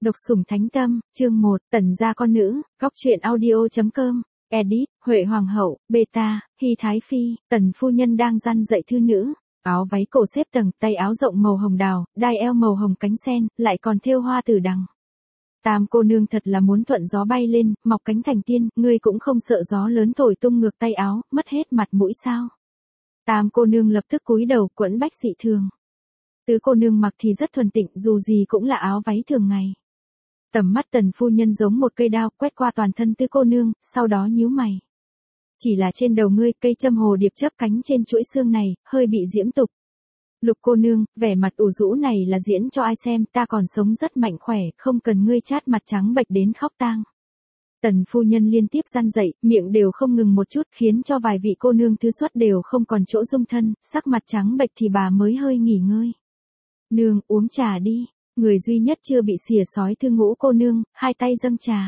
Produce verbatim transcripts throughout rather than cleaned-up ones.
Độc sủng thánh tâm, chương một, Tần gia con nữ, góc truyện audio.com, edit, Huệ Hoàng hậu, beta, Hy Thái Phi, Tần phu nhân đang răn dạy thư nữ, áo váy cổ xếp tầng, tay áo rộng màu hồng đào, đai eo màu hồng cánh sen, lại còn thêu hoa tử đằng. Tam cô nương thật là muốn thuận gió bay lên, mọc cánh thành tiên, ngươi cũng không sợ gió lớn thổi tung ngược tay áo, mất hết mặt mũi sao? Tam cô nương lập tức cúi đầu, quẫn bách dị thường. Tứ cô nương mặc thì rất thuần tịnh, dù gì cũng là áo váy thường ngày. Tầm mắt Tần phu nhân giống một cây đao quét qua toàn thân tứ cô nương, sau đó nhíu mày. Chỉ là trên đầu ngươi cây châm hồ điệp chớp cánh trên chuỗi xương này, hơi bị diễm tục. Lục cô nương, vẻ mặt ủ rũ này là diễn cho ai xem, ta còn sống rất mạnh khỏe, không cần ngươi chát mặt trắng bệch đến khóc tang. Tần phu nhân liên tiếp răn dậy, miệng đều không ngừng một chút, khiến cho vài vị cô nương thứ xuất đều không còn chỗ dung thân, sắc mặt trắng bệch thì bà mới hơi nghỉ ngơi. Nương, uống trà đi. Người duy nhất chưa bị xỉa sói thư Ngũ cô nương, hai tay dâng trà.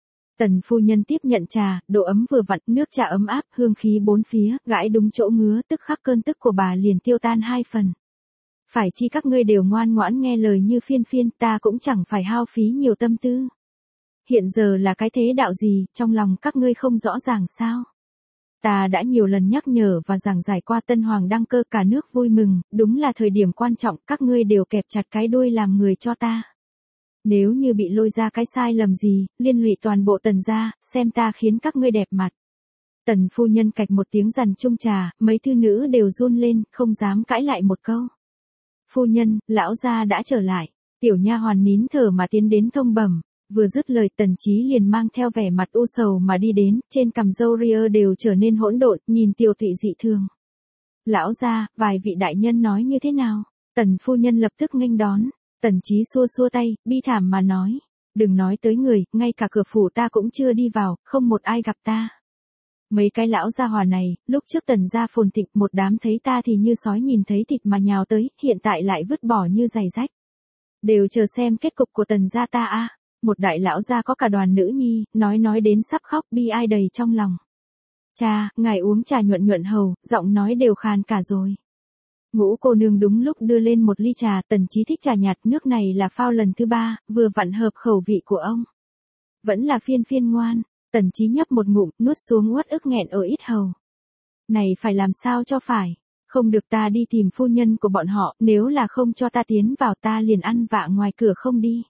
Tần phu nhân tiếp nhận trà, độ ấm vừa vặn, nước trà ấm áp, hương khí bốn phía, gãi đúng chỗ ngứa, tức khắc cơn tức của bà liền tiêu tan hai phần. Phải chi các ngươi đều ngoan ngoãn nghe lời như phiên phiên, ta cũng chẳng phải hao phí nhiều tâm tư. Hiện giờ là cái thế đạo gì, trong lòng các ngươi không rõ ràng sao? Ta đã nhiều lần nhắc nhở và giảng giải qua tân hoàng đăng cơ, cả nước vui mừng, đúng là thời điểm quan trọng, các ngươi đều kẹp chặt cái đuôi làm người cho ta. Nếu như bị lôi ra cái sai lầm gì, liên lụy toàn bộ Tần gia, xem ta khiến các ngươi đẹp mặt. Tần phu nhân cạch một tiếng dằn chung trà, mấy thư nữ đều run lên, không dám cãi lại một câu. Phu nhân, lão gia đã trở lại. Tiểu nha hoàn nín thở mà tiến đến thông bẩm. Vừa dứt lời Tần Chí liền mang theo vẻ mặt u sầu mà đi đến, trên cằm râu ria đều trở nên hỗn độn, nhìn Tiểu Thụy dị thường. Lão gia, vài vị đại nhân nói như thế nào? Tần phu nhân lập tức nghênh đón. Tần Chí xua xua tay, bi thảm mà nói. Đừng nói tới người, ngay cả cửa phủ ta cũng chưa đi vào, không một ai gặp ta. Mấy cái lão gia hỏa này, lúc trước Tần gia phồn thịnh, một đám thấy ta thì như sói nhìn thấy thịt mà nhào tới, hiện tại lại vứt bỏ như giày rách. Đều chờ xem kết cục của Tần gia ta a. Một đại lão gia có cả đoàn nữ nhi, nói nói đến sắp khóc, bi ai đầy trong lòng. Cha, ngài uống trà nhuận nhuận hầu, giọng nói đều khàn cả rồi. Ngũ cô nương đúng lúc đưa lên một ly trà, Tần Chí thích trà nhạt, nước này là phao lần thứ ba, vừa vặn hợp khẩu vị của ông. Vẫn là phiên phiên ngoan, Tần Chí nhấp một ngụm, nuốt xuống uất ức nghẹn ở ít hầu. Này phải làm sao cho phải, không được ta đi tìm phu nhân của bọn họ, nếu là không cho ta tiến vào ta liền ăn vạ ngoài cửa không đi.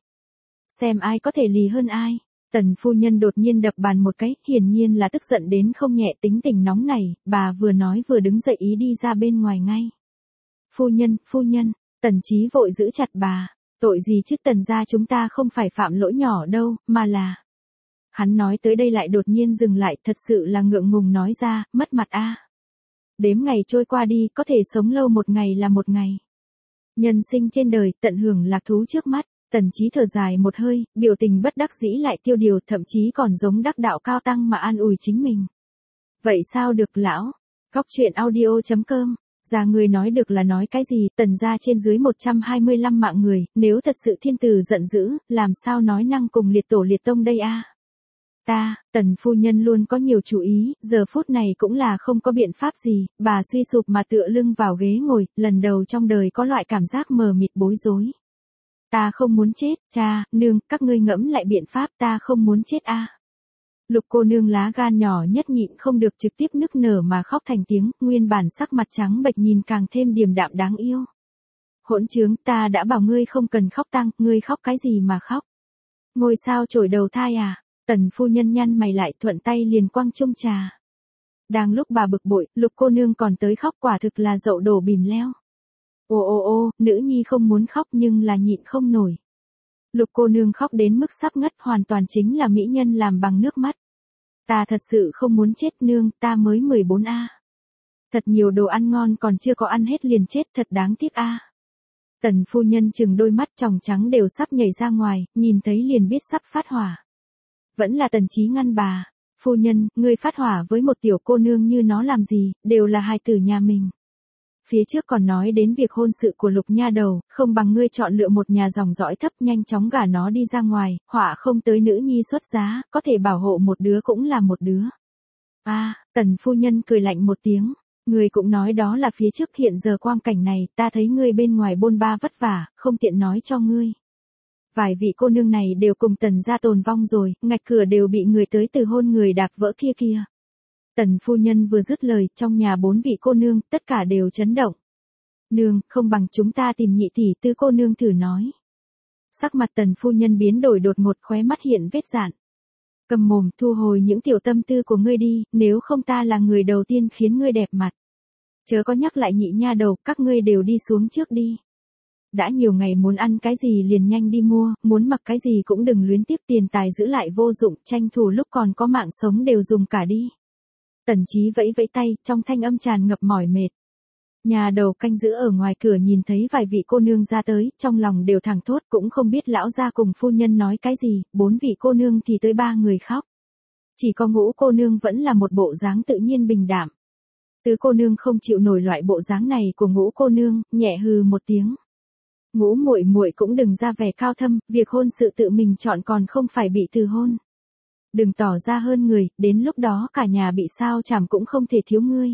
Xem ai có thể lì hơn ai. Tần phu nhân đột nhiên đập bàn một cái, hiển nhiên là tức giận đến không nhẹ, tính tình nóng này, bà vừa nói vừa đứng dậy ý đi ra bên ngoài ngay. Phu nhân, phu nhân, Tần Chí vội giữ chặt bà, tội gì chứ, Tần gia chúng ta không phải phạm lỗi nhỏ đâu, mà là... Hắn nói tới đây lại đột nhiên dừng lại, thật sự là ngượng ngùng nói ra, mất mặt a. Đếm ngày trôi qua đi, có thể sống lâu một ngày là một ngày. Nhân sinh trên đời, tận hưởng lạc thú trước mắt. Tần Chí thở dài một hơi, biểu tình bất đắc dĩ lại tiêu điều, thậm chí còn giống đắc đạo cao tăng mà an ủi chính mình. Vậy sao được lão? Góc truyện audio.com, ra người nói được là nói cái gì, Tần gia trên dưới một trăm hai mươi lăm mạng người, nếu thật sự thiên tử giận dữ, làm sao nói năng cùng liệt tổ liệt tông đây a? Ta, Tần phu nhân luôn có nhiều chú ý, giờ phút này cũng là không có biện pháp gì, bà suy sụp mà tựa lưng vào ghế ngồi, lần đầu trong đời có loại cảm giác mờ mịt bối rối. Ta không muốn chết, cha, nương, các ngươi ngẫm lại biện pháp, ta không muốn chết a. Lục cô nương lá gan nhỏ nhất nhịn không được trực tiếp nức nở mà khóc thành tiếng, nguyên bản sắc mặt trắng bệch nhìn càng thêm điềm đạm đáng yêu. Hỗn trướng, ta đã bảo ngươi không cần khóc tăng, ngươi khóc cái gì mà khóc? Ngôi sao trổi đầu thai à? Tần phu nhân nhăn mày lại, thuận tay liền quăng chung trà. Đang lúc bà bực bội, lục cô nương còn tới khóc, quả thực là dậu đổ bìm leo. Ô ô ô, nữ nhi không muốn khóc nhưng là nhịn không nổi. Lục cô nương khóc đến mức sắp ngất, hoàn toàn chính là mỹ nhân làm bằng nước mắt. Ta thật sự không muốn chết nương, ta mới mười bốn a. Thật nhiều đồ ăn ngon còn chưa có ăn hết liền chết, thật đáng tiếc a. Tần phu nhân chừng đôi mắt tròng trắng đều sắp nhảy ra ngoài, nhìn thấy liền biết sắp phát hỏa. Vẫn là Tần Chí ngăn bà, phu nhân, ngươi phát hỏa với một tiểu cô nương như nó làm gì, đều là hài tử nhà mình. Phía trước còn nói đến việc hôn sự của Lục nha đầu, không bằng ngươi chọn lựa một nhà dòng dõi thấp, nhanh chóng gả nó đi ra ngoài, họa không tới nữ nhi xuất giá, có thể bảo hộ một đứa cũng là một đứa. A, à, Tần phu nhân cười lạnh một tiếng, ngươi cũng nói đó là phía trước, hiện giờ quang cảnh này, ta thấy ngươi bên ngoài bôn ba vất vả, không tiện nói cho ngươi. Vài vị cô nương này đều cùng Tần gia tồn vong rồi, ngạch cửa đều bị người tới từ hôn người đạp vỡ kia kia. Tần phu nhân vừa dứt lời, trong nhà bốn vị cô nương, tất cả đều chấn động. Nương, không bằng chúng ta tìm nhị tỷ tư cô nương thử nói. Sắc mặt tần phu nhân biến đổi đột ngột, khóe mắt hiện vết dạn. Cầm mồm, thu hồi những tiểu tâm tư của ngươi đi, nếu không ta là người đầu tiên khiến ngươi đẹp mặt. Chớ có nhắc lại nhị nha đầu, các ngươi đều đi xuống trước đi. Đã nhiều ngày muốn ăn cái gì liền nhanh đi mua, muốn mặc cái gì cũng đừng luyến tiếc, tiền tài giữ lại vô dụng, tranh thủ lúc còn có mạng sống đều dùng cả đi. Tần Chí vẫy vẫy tay, trong thanh âm tràn ngập mỏi mệt. Nhà đầu canh giữ ở ngoài cửa nhìn thấy vài vị cô nương ra tới, trong lòng đều thẳng thốt, cũng không biết lão gia cùng phu nhân nói cái gì, bốn vị cô nương thì tới ba người khóc. Chỉ có Ngũ cô nương vẫn là một bộ dáng tự nhiên bình đạm. Tứ cô nương không chịu nổi loại bộ dáng này của Ngũ cô nương, nhẹ hừ một tiếng. Ngũ muội muội cũng đừng ra vẻ cao thâm, việc hôn sự tự mình chọn còn không phải bị từ hôn. Đừng tỏ ra hơn người, đến lúc đó cả nhà bị sao chảm cũng không thể thiếu ngươi.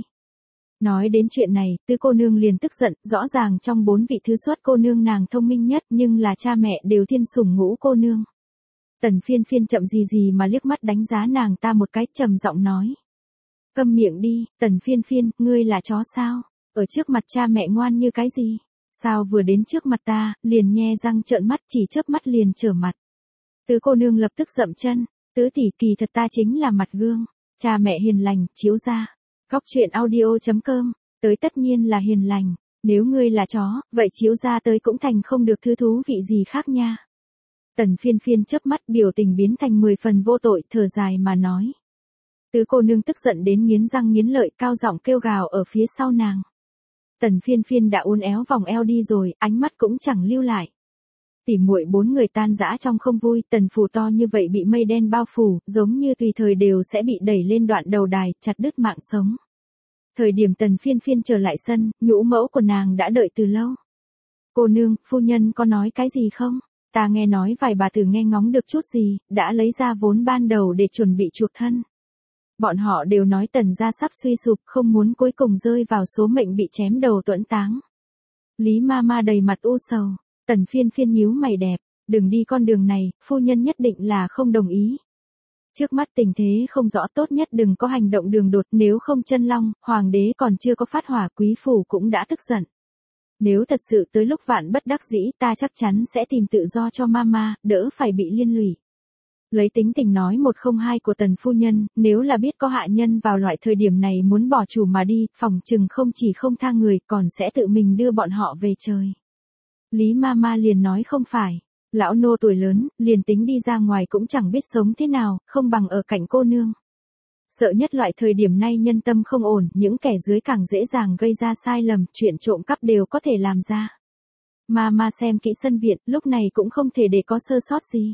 Nói đến chuyện này, tư cô nương liền tức giận, rõ ràng trong bốn vị thứ xuất cô nương nàng thông minh nhất nhưng là cha mẹ đều thiên sủng Ngũ cô nương. Tần phiên phiên chậm gì gì mà liếc mắt đánh giá nàng ta một cái, trầm giọng nói. Câm miệng đi, tần phiên phiên, ngươi là chó sao? Ở trước mặt cha mẹ ngoan như cái gì? Sao vừa đến trước mặt ta, liền nhe răng trợn mắt, chỉ chớp mắt liền trở mặt. Tứ cô nương lập tức dậm chân, tứ tỷ, kỳ thật ta chính là mặt gương, cha mẹ hiền lành, chiếu ra. Góc truyện audio chấm com, tới tất nhiên là hiền lành, nếu ngươi là chó, vậy chiếu ra tới cũng thành không được thứ thú vị gì khác nha. Tần phiên phiên chớp mắt, biểu tình biến thành mười phần vô tội, thở dài mà nói. Tứ cô nương tức giận đến nghiến răng nghiến lợi, cao giọng kêu gào ở phía sau nàng. Tần phiên phiên đã uốn éo vòng eo đi rồi, ánh mắt cũng chẳng lưu lại. Tỉ muội bốn người tan rã trong không vui, tần phủ to như vậy bị mây đen bao phủ, giống như tùy thời đều sẽ bị đẩy lên đoạn đầu đài, chặt đứt mạng sống. Thời điểm tần phiên phiên trở lại sân, nhũ mẫu của nàng đã đợi từ lâu. Cô nương, phu nhân có nói cái gì không? Ta nghe nói vài bà tử nghe ngóng được chút gì, đã lấy ra vốn ban đầu để chuẩn bị chuộc thân. Bọn họ đều nói tần gia sắp suy sụp, không muốn cuối cùng rơi vào số mệnh bị chém đầu tuẫn táng. Lý ma ma đầy mặt u sầu, tần phiên phiên nhíu mày đẹp, đừng đi con đường này, phu nhân nhất định là không đồng ý. Trước mắt tình thế không rõ, tốt nhất đừng có hành động đường đột, nếu không chân long, hoàng đế còn chưa có phát hỏa, quý phủ cũng đã tức giận. Nếu thật sự tới lúc vạn bất đắc dĩ, ta chắc chắn sẽ tìm tự do cho mama, đỡ phải bị liên lụy. Lấy tính tình nói một không hai của tần phu nhân, nếu là biết có hạ nhân vào loại thời điểm này muốn bỏ chủ mà đi, phòng chừng không chỉ không tha người, còn sẽ tự mình đưa bọn họ về trời. Lý mama liền nói không phải, lão nô tuổi lớn, liền tính đi ra ngoài cũng chẳng biết sống thế nào, không bằng ở cạnh cô nương. Sợ nhất loại thời điểm này nhân tâm không ổn, những kẻ dưới càng dễ dàng gây ra sai lầm, chuyện trộm cắp đều có thể làm ra. Mama xem kỹ sân viện, lúc này cũng không thể để có sơ sót gì.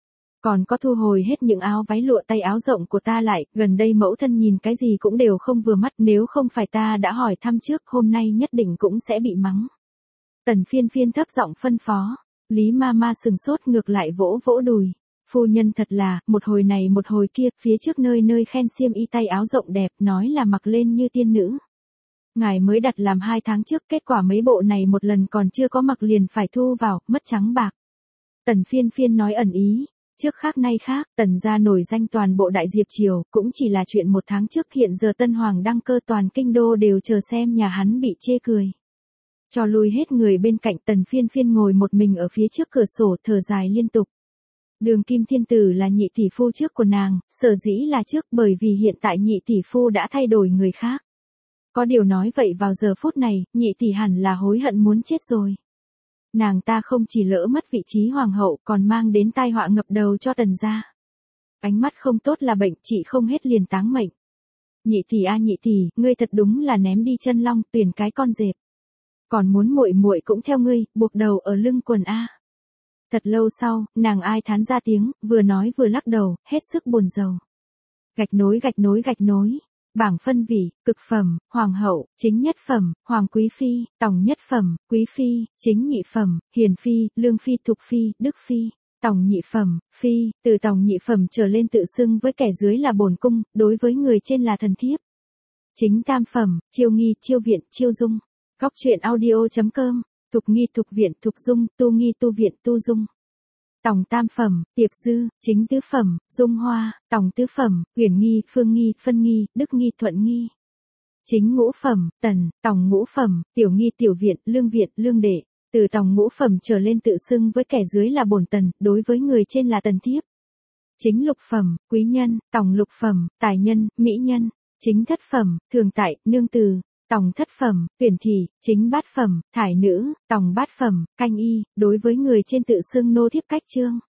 Còn có thu hồi hết những áo váy lụa tay áo rộng của ta lại, gần đây mẫu thân nhìn cái gì cũng đều không vừa mắt, nếu không phải ta đã hỏi thăm trước, hôm nay nhất định cũng sẽ bị mắng. Tần phiên phiên thấp giọng phân phó, Lý Mama sừng sốt, ngược lại vỗ vỗ đùi. Phu nhân thật là, một hồi này một hồi kia, phía trước nơi nơi khen xiêm y tay áo rộng đẹp, nói là mặc lên như tiên nữ. Ngài mới đặt làm hai tháng trước, kết quả mấy bộ này một lần còn chưa có mặc liền phải thu vào, mất trắng bạc. Tần phiên phiên nói ẩn ý. Trước khác nay khác, tần gia nổi danh toàn bộ đại diệp triều, cũng chỉ là chuyện một tháng trước, hiện giờ tân hoàng đăng cơ, toàn kinh đô đều chờ xem nhà hắn bị chê cười. Cho lui hết người bên cạnh, tần phiên phiên ngồi một mình ở phía trước cửa sổ, thở dài liên tục. Đường kim thiên tử là nhị tỷ phu trước của nàng, sở dĩ là trước bởi vì hiện tại nhị tỷ phu đã thay đổi người khác. Có điều nói vậy vào giờ phút này, nhị tỷ hẳn là hối hận muốn chết rồi. Nàng ta không chỉ lỡ mất vị trí hoàng hậu, còn mang đến tai họa ngập đầu cho tần gia. Ánh mắt không tốt là bệnh, trị không hết liền táng mệnh. Nhị tỷ a nhị tỷ, ngươi thật đúng là ném đi chân long, tuyển cái con dẹp. Còn muốn muội muội cũng theo ngươi, buộc đầu ở lưng quần a. Thật lâu sau, nàng ai thán ra tiếng, vừa nói vừa lắc đầu, hết sức buồn rầu. Gạch nối gạch nối gạch nối. Bảng phân vị, cực phẩm, hoàng hậu, chính nhất phẩm, hoàng quý phi, tòng nhất phẩm, quý phi, chính nhị phẩm, hiền phi, lương phi, thục phi, đức phi, tòng nhị phẩm, phi, từ tòng nhị phẩm trở lên tự xưng với kẻ dưới là bổn cung, đối với người trên là thần thiếp. Chính tam phẩm, chiêu nghi, chiêu viện, chiêu dung. Góc truyện audio chấm com, thục nghi, thục viện, thục dung, tu nghi, tu viện, tu dung. tòng tam phẩm, tiệp dư, chính tứ phẩm, dung hoa, tòng tứ phẩm, uyển nghi, phương nghi, phân nghi, đức nghi, thuận nghi. Chính ngũ phẩm, tần, tòng ngũ phẩm, tiểu nghi, tiểu viện, lương viện, lương đệ. Từ tòng ngũ phẩm trở lên tự xưng với kẻ dưới là bổn tần, đối với người trên là tần thiếp. Chính lục phẩm, quý nhân, tòng lục phẩm, tài nhân, mỹ nhân. Chính thất phẩm, thường tại, nương từ. Tòng thất phẩm, tuyển thị. Chính bát phẩm, thải nữ. Tòng bát phẩm, canh y, đối với người trên tự xưng nô thiếp cách trương.